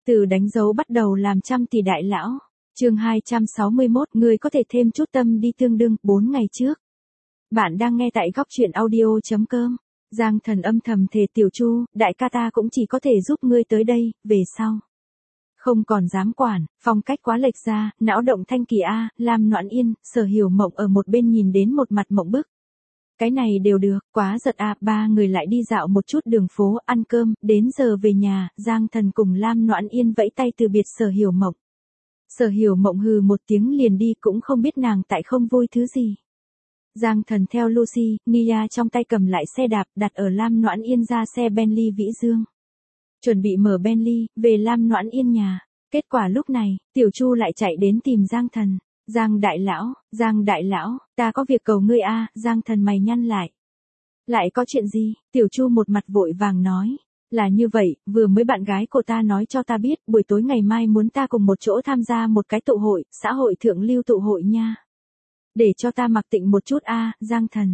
Từ đánh dấu bắt đầu làm trăm tỷ đại lão. Chương 261, người có thể thêm chút tâm đi tương đương 4 ngày trước. Bạn đang nghe tại góc truyện audio.com. Giang Thần âm thầm thề Tiểu Chu, đại ca ta cũng chỉ có thể giúp ngươi tới đây, về sau. Không còn dám quản, phong cách quá lệch ra, não động Thanh Kỳ A, Lam Noãn Yên, Sở Hiểu Mộng ở một bên nhìn đến một mặt mộng bức. Cái này đều được, quá giật à, ba người lại đi dạo một chút đường phố, ăn cơm, đến giờ về nhà, Giang Thần cùng Lam Noãn Yên vẫy tay từ biệt Sở Hiểu Mộng. Sở Hiểu Mộng hừ một tiếng liền đi cũng không biết nàng tại không vui thứ gì. Giang Thần theo Lucy, Nia trong tay cầm lại xe đạp đặt ở Lam Noãn Yên ra xe Bentley Vĩ Dương. Chuẩn bị mở Bentley, về Lam Noãn Yên nhà. Kết quả lúc này, Tiểu Chu lại chạy đến tìm Giang Thần. Giang đại lão, ta có việc cầu ngươi a. Giang Thần mày nhăn lại. Lại có chuyện gì? Tiểu Chu một mặt vội vàng nói. Là như vậy, vừa mới bạn gái của ta nói cho ta biết, buổi tối ngày mai muốn ta cùng một chỗ tham gia một cái tụ hội, xã hội thượng lưu tụ hội nha. Để cho ta mặc tịnh một chút a. Giang Thần,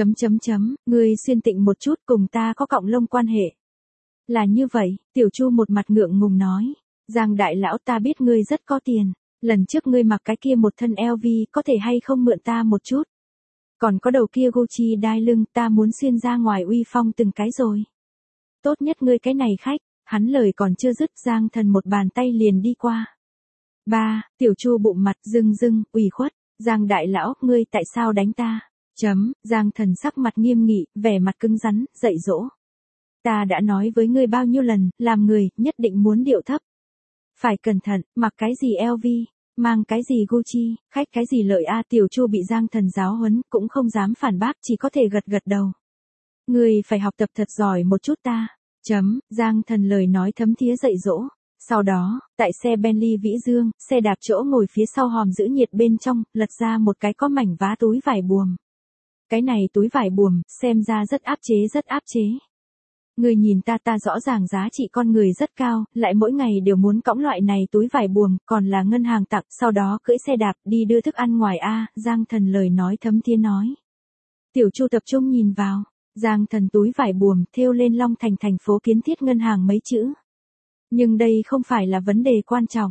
ngươi xuyên tịnh một chút cùng ta có cọng lông quan hệ. Là như vậy, Tiểu Chu một mặt ngượng ngùng nói. Giang đại lão, ta biết ngươi rất có tiền. Lần trước ngươi mặc cái kia một thân LV có thể hay không mượn ta một chút. Còn có đầu kia Gucci đai lưng, ta muốn xuyên ra ngoài uy phong từng cái rồi. Tốt nhất ngươi cái này khách. Hắn lời còn chưa dứt, Giang Thần một bàn tay liền đi qua. Ba, Tiểu Chu bụng mặt rưng, ủy khuất. Giang đại lão, ngươi tại sao đánh ta? Giang Thần sắc mặt nghiêm nghị, vẻ mặt cứng rắn, dạy dỗ. Ta đã nói với ngươi bao nhiêu lần, làm người, nhất định muốn điệu thấp. Phải cẩn thận, mặc cái gì LV, mang cái gì Gucci, khách cái gì lợi a. Tiểu Chu bị Giang Thần giáo huấn, cũng không dám phản bác, chỉ có thể gật đầu. Ngươi phải học tập thật giỏi một chút ta. Giang Thần lời nói thấm thía dạy dỗ. Sau đó, tại xe Bentley Vĩ Dương, xe đạp chỗ ngồi phía sau hòm giữ nhiệt bên trong, lật ra một cái có mảnh vá túi vải buồm. Cái này túi vải buồm, xem ra rất áp chế. Người nhìn ta rõ ràng giá trị con người rất cao, lại mỗi ngày đều muốn cõng loại này túi vải buồm, còn là ngân hàng tặng, sau đó cưỡi xe đạp đi đưa thức ăn ngoài a. Giang Thần lời nói thấm thía nói. Tiểu Chu tập trung nhìn vào, Giang Thần túi vải buồm thêu lên Long Thành thành phố kiến thiết ngân hàng mấy chữ. Nhưng đây không phải là vấn đề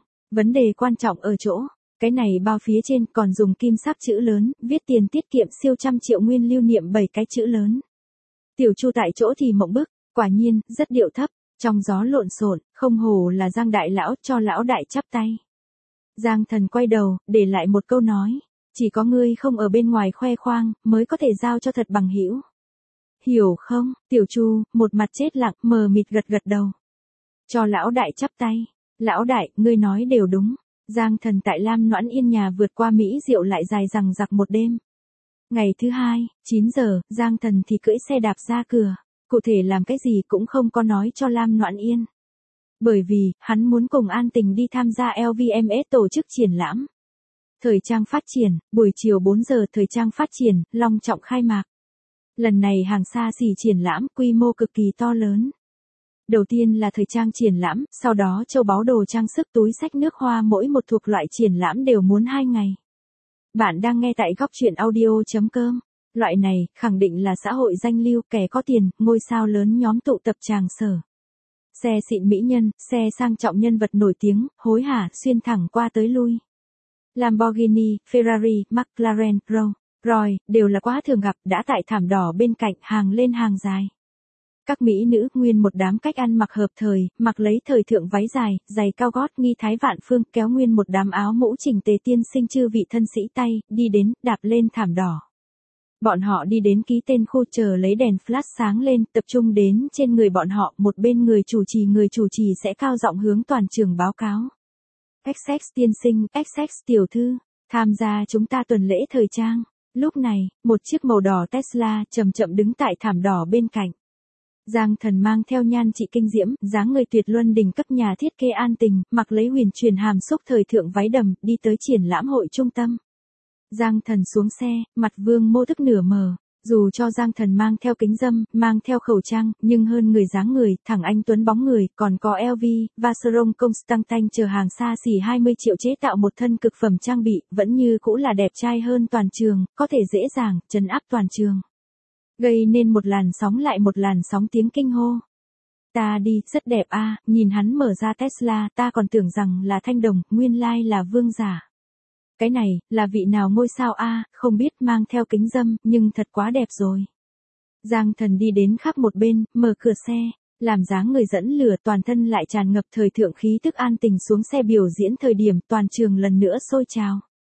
quan trọng ở chỗ, cái này bao phía trên còn dùng kim sắc chữ lớn, viết tiền tiết kiệm siêu trăm triệu nguyên lưu niệm 7 cái chữ lớn. Tiểu Chu tại chỗ thì mộng bức, quả nhiên, rất điệu thấp, trong gió lộn xộn, không hổ là Giang đại lão, cho lão đại chắp tay. Giang Thần quay đầu, để lại một câu nói, chỉ có ngươi không ở bên ngoài khoe khoang, mới có thể giao cho thật bằng hữu. Hiểu không? Tiểu Chu, một mặt chết lặng, mờ mịt gật đầu. Cho lão đại chắp tay. Lão đại, ngươi nói đều đúng. Giang Thần tại Lam Noãn Yên nhà vượt qua Mỹ Diệu lại dài dằng dặc một đêm. Ngày thứ hai, 9 giờ, Giang Thần thì cưỡi xe đạp ra cửa. Cụ thể làm cái gì cũng không có nói cho Lam Noãn Yên. Bởi vì, hắn muốn cùng An Tình đi tham gia LVMH tổ chức triển lãm. Thời trang phát triển, buổi chiều 4 giờ thời trang phát triển, long trọng khai mạc. Lần này hàng xa xỉ triển lãm, quy mô cực kỳ to lớn. Đầu tiên là thời trang triển lãm, sau đó châu báu đồ trang sức túi xách nước hoa mỗi một thuộc loại triển lãm đều muốn 2 ngày. Bạn đang nghe tại góc truyện audio.com. Loại này, khẳng định là xã hội danh lưu, kẻ có tiền, ngôi sao lớn nhóm tụ tập tràng sở. Xe xịn mỹ nhân, xe sang trọng nhân vật nổi tiếng, hối hả, xuyên thẳng qua tới lui. Lamborghini, Ferrari, McLaren, Rolls Royce, đều là quá thường gặp, đã tại thảm đỏ bên cạnh, hàng lên hàng dài. Các mỹ nữ nguyên một đám cách ăn mặc hợp thời, mặc lấy thời thượng váy dài, giày cao gót nghi thái vạn phương, kéo nguyên một đám áo mũ chỉnh tề tiên sinh chư vị thân sĩ tay, đi đến, đạp lên thảm đỏ. Bọn họ đi đến ký tên khu chờ lấy đèn flash sáng lên, tập trung đến trên người bọn họ, một bên người chủ trì sẽ cao giọng hướng toàn trường báo cáo. XX tiên sinh, XX tiểu thư, tham gia chúng ta tuần lễ thời trang. Lúc này, một chiếc màu đỏ Tesla chậm đứng tại thảm đỏ bên cạnh. Giang Thần mang theo nhan trị kinh diễm, dáng người tuyệt luân đỉnh cấp nhà thiết kế An Tình, mặc lấy huyền truyền hàm xúc thời thượng váy đầm, đi tới triển lãm hội trung tâm. Giang Thần xuống xe, mặt vương mô thức nửa mờ. Dù cho Giang Thần mang theo kính râm, mang theo khẩu trang, nhưng hơn người dáng người, thẳng anh tuấn bóng người, còn có LV, Vacheron Constantin chờ hàng xa xỉ 20 triệu chế tạo một thân cực phẩm trang bị, vẫn như cũ là đẹp trai hơn toàn trường, có thể dễ dàng trấn áp toàn trường. Gây nên một làn sóng lại một làn sóng tiếng kinh hô. Ta đi, rất đẹp a, nhìn hắn mở ra Tesla, ta còn tưởng rằng là thanh đồng, nguyên lai là vương giả. Cái này, là vị nào ngôi sao a, không biết, mang theo kính râm, nhưng thật quá đẹp rồi. Giang Thần đi đến khác một bên, mở cửa xe, làm dáng người dẫn lửa, toàn thân lại tràn ngập thời thượng khí tức. An Tình xuống xe biểu diễn thời điểm toàn trường lần nữa sôi trào.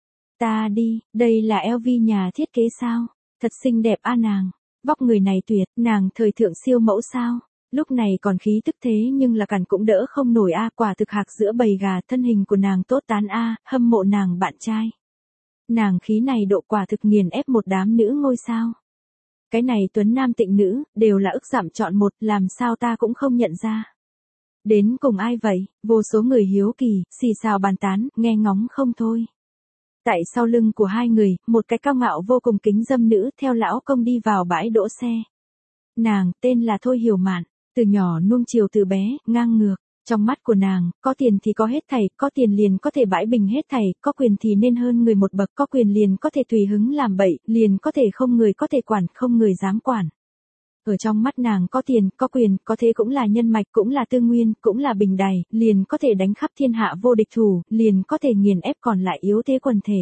Ta đi, đây là LV nhà thiết kế sao? Thật xinh đẹp a nàng. Vóc người này tuyệt, nàng thời thượng siêu mẫu sao? Lúc này còn khí tức thế nhưng là cằn cũng đỡ không nổi a, quả thực hạc giữa bầy gà, thân hình của nàng tốt tán a, hâm mộ nàng bạn trai. Nàng khí này độ quả thực nghiền ép một đám nữ ngôi sao. Cái này tuấn nam tịnh nữ, đều là ức giảm chọn một, làm sao ta cũng không nhận ra. Đến cùng ai vậy? Vô số người hiếu kỳ, xì xào bàn tán, nghe ngóng không thôi. Tại sau lưng của hai người, một cái cao ngạo vô cùng kính dâm nữ theo lão công đi vào bãi đỗ xe. Nàng, tên là Thôi Hiểu Mạn, từ nhỏ nuông chiều từ bé, ngang ngược. Trong mắt của nàng, có tiền thì có hết thảy, có tiền liền có thể bãi bình hết thảy, có quyền thì nên hơn người một bậc, có quyền liền có thể tùy hứng làm bậy, liền có thể không người có thể quản, không người dám quản. Ở trong mắt nàng có tiền, có quyền, có thế cũng là nhân mạch, cũng là tư nguyên, cũng là bình đài, liền có thể đánh khắp thiên hạ vô địch thủ, liền có thể nghiền ép còn lại yếu thế quần thể.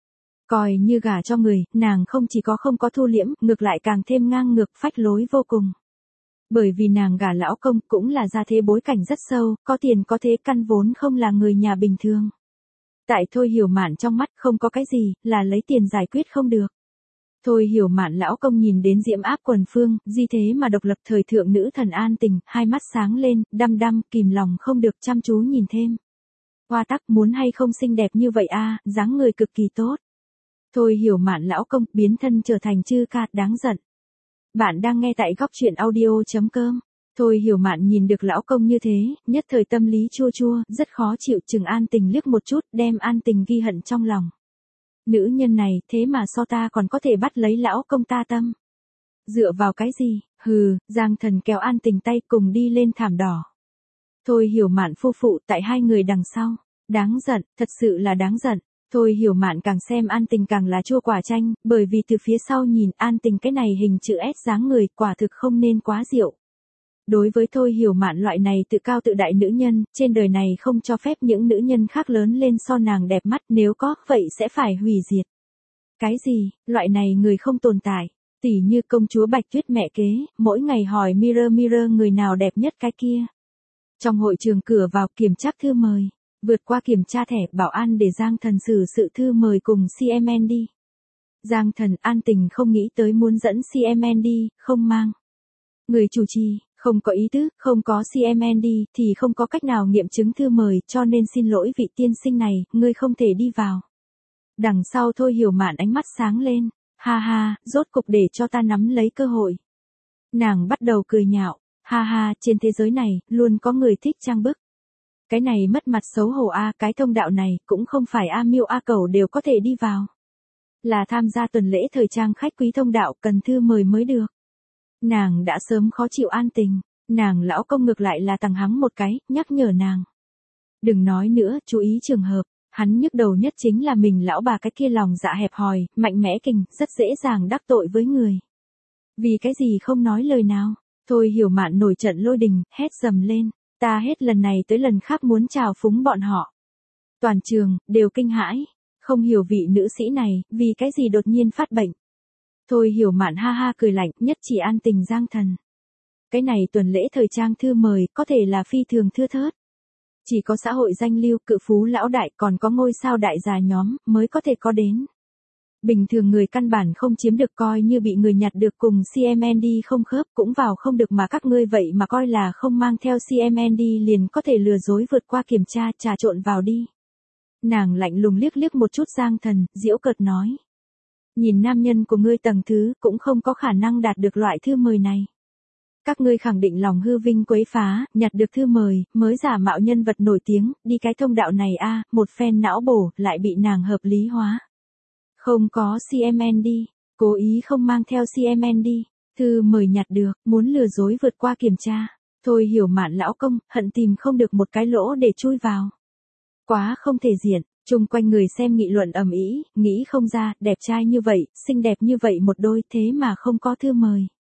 Coi như gả cho người, nàng không chỉ có không có thu liễm, ngược lại càng thêm ngang ngược, phách lối vô cùng. Bởi vì nàng gả lão công cũng là gia thế bối cảnh rất sâu, có tiền có thế, căn vốn không là người nhà bình thường. Tại Thôi Hiểu Mạn trong mắt không có cái gì, là lấy tiền giải quyết không được. Thôi Hiểu Mạn lão công nhìn đến diễm áp quần phương, di thế mà độc lập thời thượng nữ thần An Tình, hai mắt sáng lên, đăm đăm, kìm lòng không được chăm chú nhìn thêm. Hoa tắc, muốn hay không xinh đẹp như vậy a, dáng người cực kỳ tốt. Thôi Hiểu Mạn lão công, biến thân trở thành chư ca, đáng giận. Bạn đang nghe tại góc truyện audio.com. Thôi Hiểu Mạn nhìn được lão công như thế, nhất thời tâm lý chua chua, rất khó chịu, chừng An Tình liếc một chút, đem An Tình ghi hận trong lòng. Nữ nhân này, thế mà so ta còn có thể bắt lấy lão công ta tâm. Dựa vào cái gì? Hừ, Giang Thần kéo An Tình tay cùng đi lên thảm đỏ. Thôi Hiểu Mạn phu phụ tại hai người đằng sau. Đáng giận, thật sự là đáng giận. Thôi Hiểu Mạn càng xem An Tình càng là chua quả chanh, bởi vì từ phía sau nhìn An Tình cái này hình chữ S dáng người, quả thực không nên quá diệu. Đối với Thôi Hiểu Mạn loại này tự cao tự đại nữ nhân, trên đời này không cho phép những nữ nhân khác lớn lên so nàng đẹp mắt, nếu có, vậy sẽ phải hủy diệt. Cái gì, loại này người không tồn tại, tỉ như công chúa Bạch Tuyết mẹ kế, mỗi ngày hỏi Mirror Mirror người nào đẹp nhất cái kia. Trong hội trường cửa vào kiểm tra thư mời, vượt qua kiểm tra thẻ, bảo an để Giang Thần xử sự thư mời cùng CMN đi. Giang Thần, An Tình không nghĩ tới muốn dẫn CMN đi, không mang. Người chủ trì, không có ý tứ, không có CMN đi, thì không có cách nào nghiệm chứng thư mời, cho nên xin lỗi vị tiên sinh này, ngươi không thể đi vào. Đằng sau Thôi Hiểu Mạn ánh mắt sáng lên, ha ha, rốt cục để cho ta nắm lấy cơ hội. Nàng bắt đầu cười nhạo, ha ha, trên thế giới này, luôn có người thích trang bức. Cái này mất mặt xấu hổ a, cái thông đạo này, cũng không phải A Miêu A Cẩu đều có thể đi vào. Là tham gia tuần lễ thời trang khách quý thông đạo, cần thư mời mới được. Nàng đã sớm khó chịu An Tình, nàng lão công ngược lại là tằng hắng một cái, nhắc nhở nàng. Đừng nói nữa, chú ý trường hợp, hắn nhức đầu nhất chính là mình lão bà cái kia lòng dạ hẹp hòi, mạnh mẽ kình, rất dễ dàng đắc tội với người. Vì cái gì không nói lời nào, Thôi Hiểu Mạn nổi trận lôi đình, hét dầm lên, ta hết lần này tới lần khác muốn trào phúng bọn họ. Toàn trường, đều kinh hãi, không hiểu vị nữ sĩ này, vì cái gì đột nhiên phát bệnh. Thôi Hiểu Mạn ha ha cười lạnh, nhất chỉ An Tình Giang Thần. Cái này tuần lễ thời trang thư mời, có thể là phi thường thưa thớt. Chỉ có xã hội danh lưu, cự phú lão đại, còn có ngôi sao đại gia nhóm, mới có thể có đến. Bình thường người căn bản không chiếm được, coi như bị người nhặt được cùng CMN đi không khớp, cũng vào không được, mà các ngươi vậy mà coi là không mang theo CMN đi liền có thể lừa dối vượt qua kiểm tra, trà trộn vào đi. Nàng lạnh lùng liếc liếc một chút Giang Thần, giễu cợt nói. Nhìn nam nhân của ngươi tầng thứ, cũng không có khả năng đạt được loại thư mời này. Các ngươi khẳng định lòng hư vinh quấy phá, nhặt được thư mời, mới giả mạo nhân vật nổi tiếng, đi cái thông đạo này a, một phen não bổ, lại bị nàng hợp lý hóa. Không có CMN đi, cố ý không mang theo CMN đi, thư mời nhặt được, muốn lừa dối vượt qua kiểm tra. Thôi Hiểu Mạn lão công, hận tìm không được một cái lỗ để chui vào. Quá không thể diện. Chung quanh người xem nghị luận ầm ĩ, nghĩ không ra, đẹp trai như vậy, xinh đẹp như vậy một đôi, thế mà không có thư mời.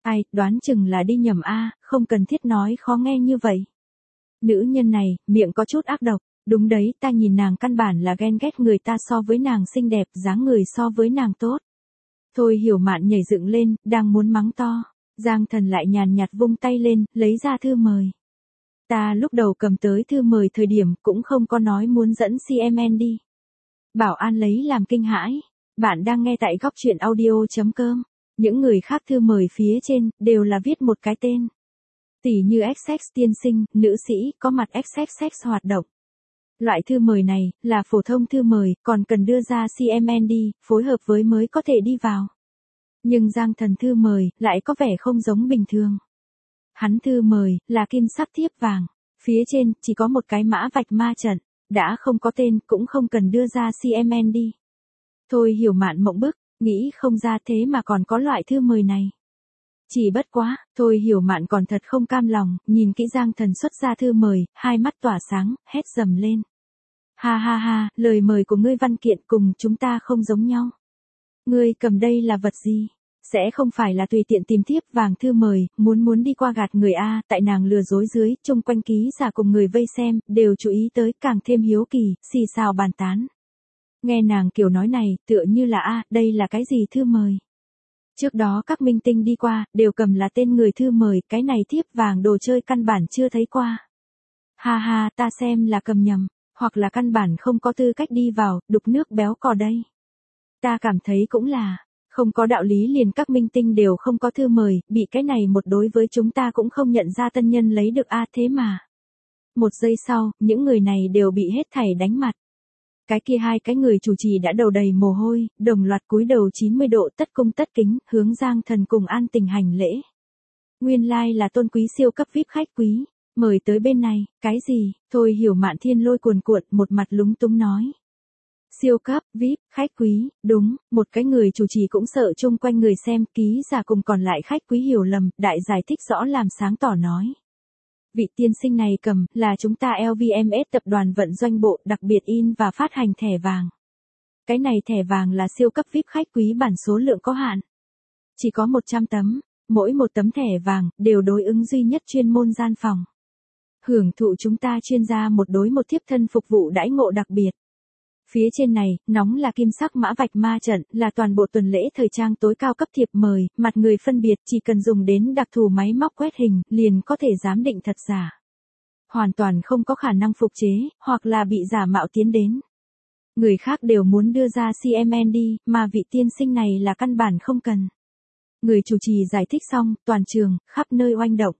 Ai, đoán chừng là đi nhầm a, không cần thiết nói khó nghe như vậy. Nữ nhân này, miệng có chút ác độc, đúng đấy, ta nhìn nàng căn bản là ghen ghét người ta so với nàng xinh đẹp, dáng người so với nàng tốt. Thôi Hiểu Mạn nhảy dựng lên, đang muốn mắng to. Giang Thần lại nhàn nhạt vung tay lên, lấy ra thư mời. Ta lúc đầu cầm tới thư mời thời điểm cũng không có nói muốn dẫn CMN đi. Bảo an lấy làm kinh hãi. Bạn đang nghe tại góc truyện audio.com. Những người khác thư mời phía trên, đều là viết một cái tên. Tỷ như XX tiên sinh, nữ sĩ, có mặt XXX hoạt động. Loại thư mời này, là phổ thông thư mời, còn cần đưa ra CMN đi, phối hợp với mới có thể đi vào. Nhưng Giang Thần thư mời, lại có vẻ không giống bình thường. Hắn thư mời, là kim sắc thiếp vàng. Phía trên, chỉ có một cái mã vạch ma trận. Đã không có tên, cũng không cần đưa ra CMN đi. Thôi Hiểu Mạn mộng bức, nghĩ không ra thế mà còn có loại thư mời này. Chỉ bất quá, Thôi Hiểu Mạn còn thật không cam lòng, nhìn kỹ Giang Thần xuất ra thư mời, hai mắt tỏa sáng, hét dầm lên. Ha ha ha, lời mời của ngươi văn kiện cùng chúng ta không giống nhau. Ngươi cầm đây là vật gì? Sẽ không phải là tùy tiện tìm thiếp vàng thư mời, muốn đi qua gạt người A, tại nàng lừa dối dưới, chung quanh ký giả cùng người vây xem, đều chú ý tới, càng thêm hiếu kỳ, xì xào bàn tán. Nghe nàng kiểu nói này, tựa như là đây là cái gì thư mời? Trước đó các minh tinh đi qua, đều cầm là tên người thư mời, cái này thiếp vàng đồ chơi căn bản chưa thấy qua. Ha ha, ta xem là cầm nhầm, hoặc là căn bản không có tư cách đi vào, đục nước béo cò đây. Ta cảm thấy cũng là, không có đạo lý liền các minh tinh đều không có thư mời, bị cái này một đối với chúng ta cũng không nhận ra tân nhân lấy được thế mà. Một giây sau, những người này đều bị hết thảy đánh mặt. Cái kia hai cái người chủ trì đã đầu đầy mồ hôi, đồng loạt cúi đầu 90 độ tất cung tất kính, hướng Giang Thần cùng An Tình hành lễ. Nguyên lai là tôn quý siêu cấp VIP khách quý, mời tới bên này, cái gì? Thôi Hiểu Mạn thiên lôi cuồn cuộn, một mặt lúng túng nói. Siêu cấp, VIP, khách quý, đúng, một cái người chủ trì cũng sợ chung quanh người xem, ký giả cùng còn lại khách quý hiểu lầm, đại giải thích rõ làm sáng tỏ nói. Vị tiên sinh này cầm, là chúng ta LVMH tập đoàn vận doanh bộ đặc biệt in và phát hành thẻ vàng. Cái này thẻ vàng là siêu cấp VIP khách quý bản số lượng có hạn. Chỉ có 100 tấm, mỗi một tấm thẻ vàng, đều đối ứng duy nhất chuyên môn gian phòng. Hưởng thụ chúng ta chuyên gia một đối một tiếp thân phục vụ đãi ngộ đặc biệt. Phía trên này, nóng là kim sắc mã vạch ma trận, là toàn bộ tuần lễ thời trang tối cao cấp thiệp mời, mặt người phân biệt, chỉ cần dùng đến đặc thù máy móc quét hình, liền có thể giám định thật giả. Hoàn toàn không có khả năng phục chế, hoặc là bị giả mạo tiến đến. Người khác đều muốn đưa ra CMN đi, mà vị tiên sinh này là căn bản không cần. Người chủ trì giải thích xong, toàn trường, khắp nơi oanh động.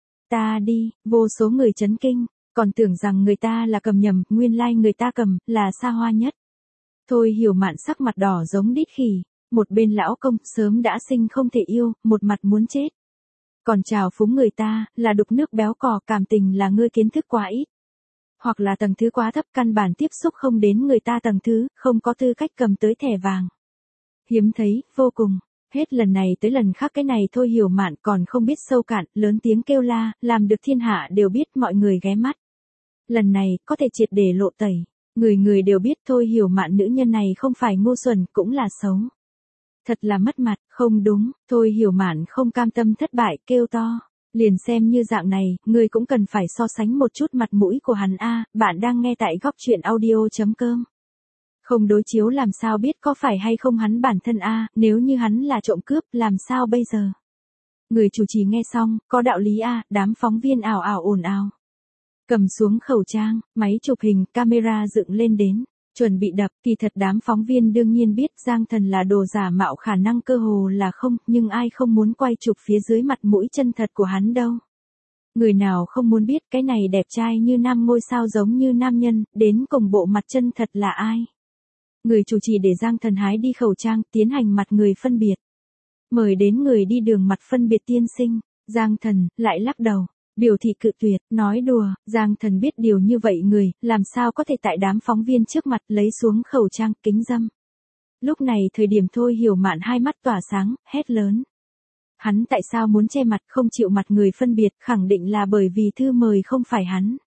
Ta đi, vô số người chấn kinh. Còn tưởng rằng người ta là cầm nhầm, nguyên lai người ta cầm, là xa hoa nhất. Thôi Hiểu Mạn sắc mặt đỏ giống đít khỉ, một bên lão công, sớm đã sinh không thể yêu, một mặt muốn chết. Còn chào phúng người ta, là đục nước béo cò, cảm tình là ngươi kiến thức quá ít. Hoặc là tầng thứ quá thấp, căn bản tiếp xúc không đến người ta tầng thứ, không có tư cách cầm tới thẻ vàng. Hiếm thấy, vô cùng. Hết lần này tới lần khác cái này Thôi Hiểu Mạn còn không biết sâu cạn, lớn tiếng kêu la, làm được thiên hạ đều biết mọi người ghé mắt. Lần này, có thể triệt để lộ tẩy. Người người đều biết Thôi Hiểu Mạn nữ nhân này không phải ngu xuẩn, cũng là xấu. Thật là mất mặt, không đúng, Thôi Hiểu Mạn không cam tâm thất bại, kêu to. Liền xem như dạng này, người cũng cần phải so sánh một chút mặt mũi của hắn bạn đang nghe tại góc truyện audio.com. Không đối chiếu làm sao biết có phải hay không hắn bản thân nếu như hắn là trộm cướp, làm sao bây giờ? Người chủ trì nghe xong, có đạo lý đám phóng viên ào ào ồn ào. Cầm xuống khẩu trang, máy chụp hình, camera dựng lên đến, chuẩn bị đập, kỳ thật đám phóng viên đương nhiên biết Giang Thần là đồ giả mạo khả năng cơ hồ là không, nhưng ai không muốn quay chụp phía dưới mặt mũi chân thật của hắn đâu. Người nào không muốn biết cái này đẹp trai như nam ngôi sao giống như nam nhân, đến cùng bộ mặt chân thật là ai. Người chủ trì để Giang Thần hái đi khẩu trang, tiến hành mặt người phân biệt. Mời đến người đi đường mặt phân biệt tiên sinh, Giang Thần, lại lắc đầu. Biểu thị cự tuyệt, nói đùa, Giang Thần biết điều như vậy người, làm sao có thể tại đám phóng viên trước mặt lấy xuống khẩu trang, kính dâm. Lúc này thời điểm Thôi Hiểu Mạn hai mắt tỏa sáng, hét lớn. Hắn tại sao muốn che mặt không chịu mặt người phân biệt, khẳng định là bởi vì thư mời không phải hắn.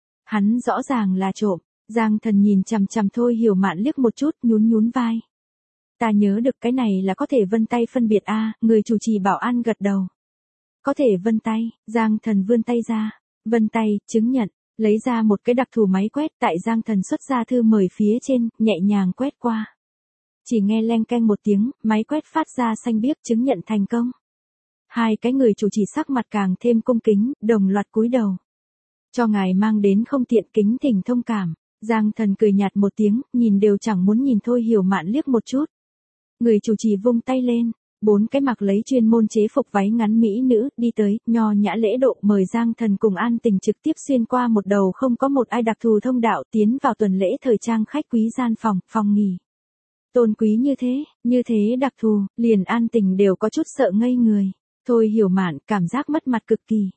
Hắn rõ ràng là trộm, Giang Thần nhìn chằm chằm Thôi Hiểu Mạn liếc một chút, nhún vai. Ta nhớ được cái này là có thể vân tay phân biệt người chủ trì bảo an gật đầu. Có thể vân tay, Giang Thần vươn tay ra. Vân tay, chứng nhận, lấy ra một cái đặc thù máy quét, tại Giang Thần xuất ra thư mời phía trên, nhẹ nhàng quét qua. Chỉ nghe leng keng một tiếng, máy quét phát ra xanh biếc chứng nhận thành công. Hai cái người chủ trì sắc mặt càng thêm cung kính, đồng loạt cúi đầu. Cho ngài mang đến không tiện, kính thỉnh thông cảm. Giang Thần cười nhạt một tiếng, nhìn đều chẳng muốn nhìn Thôi Hiểu Mạn liếc một chút. Người chủ trì vung tay lên, 4 cái mặc lấy chuyên môn chế phục váy ngắn mỹ nữ đi tới, nho nhã lễ độ mời Giang Thần cùng An Tình trực tiếp xuyên qua một đầu không có một ai đặc thù thông đạo tiến vào tuần lễ thời trang khách quý gian phòng nghỉ. Tôn quý như thế đặc thù, liền An Tình đều có chút sợ ngây người. Thôi Hiểu Mạn cảm giác mất mặt cực kỳ.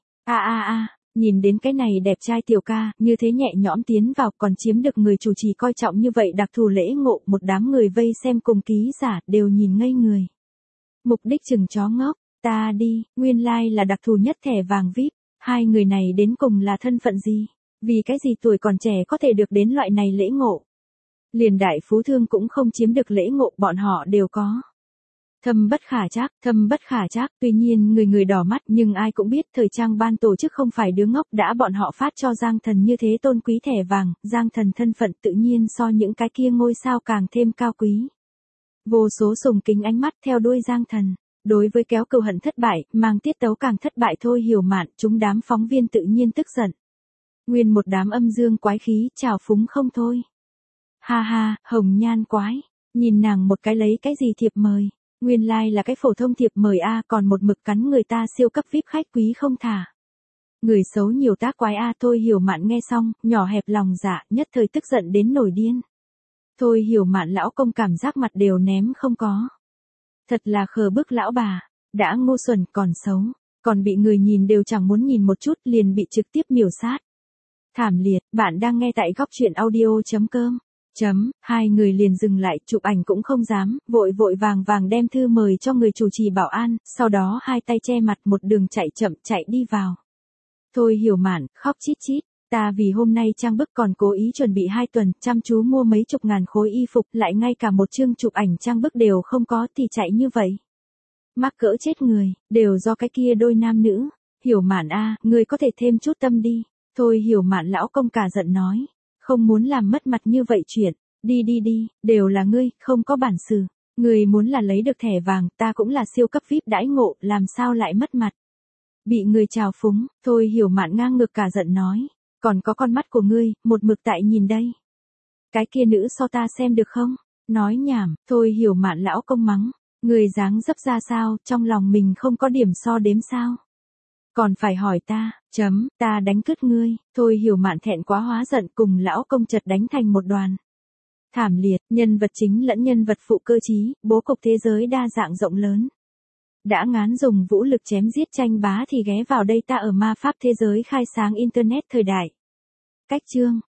Nhìn đến cái này đẹp trai tiểu ca, như thế nhẹ nhõm tiến vào còn chiếm được người chủ trì coi trọng như vậy đặc thù lễ ngộ, một đám người vây xem cùng ký giả đều nhìn ngây người. Mục đích chừng chó ngốc, ta đi, nguyên lai là đặc thù nhất thẻ vàng VIP, hai người này đến cùng là thân phận gì? Vì cái gì tuổi còn trẻ có thể được đến loại này lễ ngộ? Liền đại phú thương cũng không chiếm được lễ ngộ, bọn họ đều có. Thâm bất khả trác, tuy nhiên người đỏ mắt nhưng ai cũng biết thời trang ban tổ chức không phải đứa ngốc, đã bọn họ phát cho Giang Thần như thế tôn quý thẻ vàng, Giang Thần thân phận tự nhiên so những cái kia ngôi sao càng thêm cao quý. Vô số sùng kính ánh mắt theo đuôi Giang Thần, đối với kéo cừu hận thất bại, mang tiết tấu càng thất bại Thôi Hiểu Mạn, chúng đám phóng viên tự nhiên tức giận. Nguyên một đám âm dương quái khí, trào phúng không thôi. Ha, hồng nhan quái, nhìn nàng một cái lấy cái gì thiệp mời. Nguyên lai là cái phổ thông thiệp mời còn một mực cắn người ta siêu cấp VIP khách quý không thả. Người xấu nhiều tác quái Thôi Hiểu Mạn nghe xong, nhỏ hẹp lòng dạ, nhất thời tức giận đến nổi điên. Thôi Hiểu Mạn lão công cảm giác mặt đều ném không có. Thật là khờ bức lão bà, đã ngu xuẩn còn xấu, còn bị người nhìn đều chẳng muốn nhìn một chút liền bị trực tiếp miểu sát. Thảm liệt, bạn đang nghe tại góc truyện audio.com. Hai người liền dừng lại, chụp ảnh cũng không dám, vội vàng đem thư mời cho người chủ trì bảo an, sau đó hai tay che mặt một đường chạy chậm chạy đi vào. Thôi Hiểu Mạn khóc chít chít, ta vì hôm nay trang bức còn cố ý chuẩn bị 2 tuần, chăm chú mua mấy chục ngàn khối y phục, lại ngay cả một chương chụp ảnh trang bức đều không có thì chạy như vậy. Mắc cỡ chết người, đều do cái kia đôi nam nữ. Hiểu Mạn ngươi có thể thêm chút tâm đi. Thôi Hiểu Mạn lão công cả giận nói. Không muốn làm mất mặt như vậy chuyện, đi, đều là ngươi, không có bản sự. Ngươi muốn là lấy được thẻ vàng, ta cũng là siêu cấp VIP đãi ngộ, làm sao lại mất mặt. Bị người chào phúng, Thôi Hiểu Mạn ngang ngược cả giận nói. Còn có con mắt của ngươi, một mực tại nhìn đây. Cái kia nữ so ta xem được không? Nói nhảm, Thôi Hiểu Mạn lão công mắng. Ngươi dáng dấp ra sao, trong lòng mình không có điểm so đếm sao? Còn phải hỏi ta, ta đánh cứt ngươi. Thôi Hiểu Mạn thẹn quá hóa giận, cùng lão công chật đánh thành một đoàn. Thảm liệt, nhân vật chính lẫn nhân vật phụ cơ trí, bố cục thế giới đa dạng rộng lớn. Đã ngán dùng vũ lực chém giết tranh bá thì ghé vào đây ta ở ma pháp thế giới khai sáng internet thời đại. Cách chương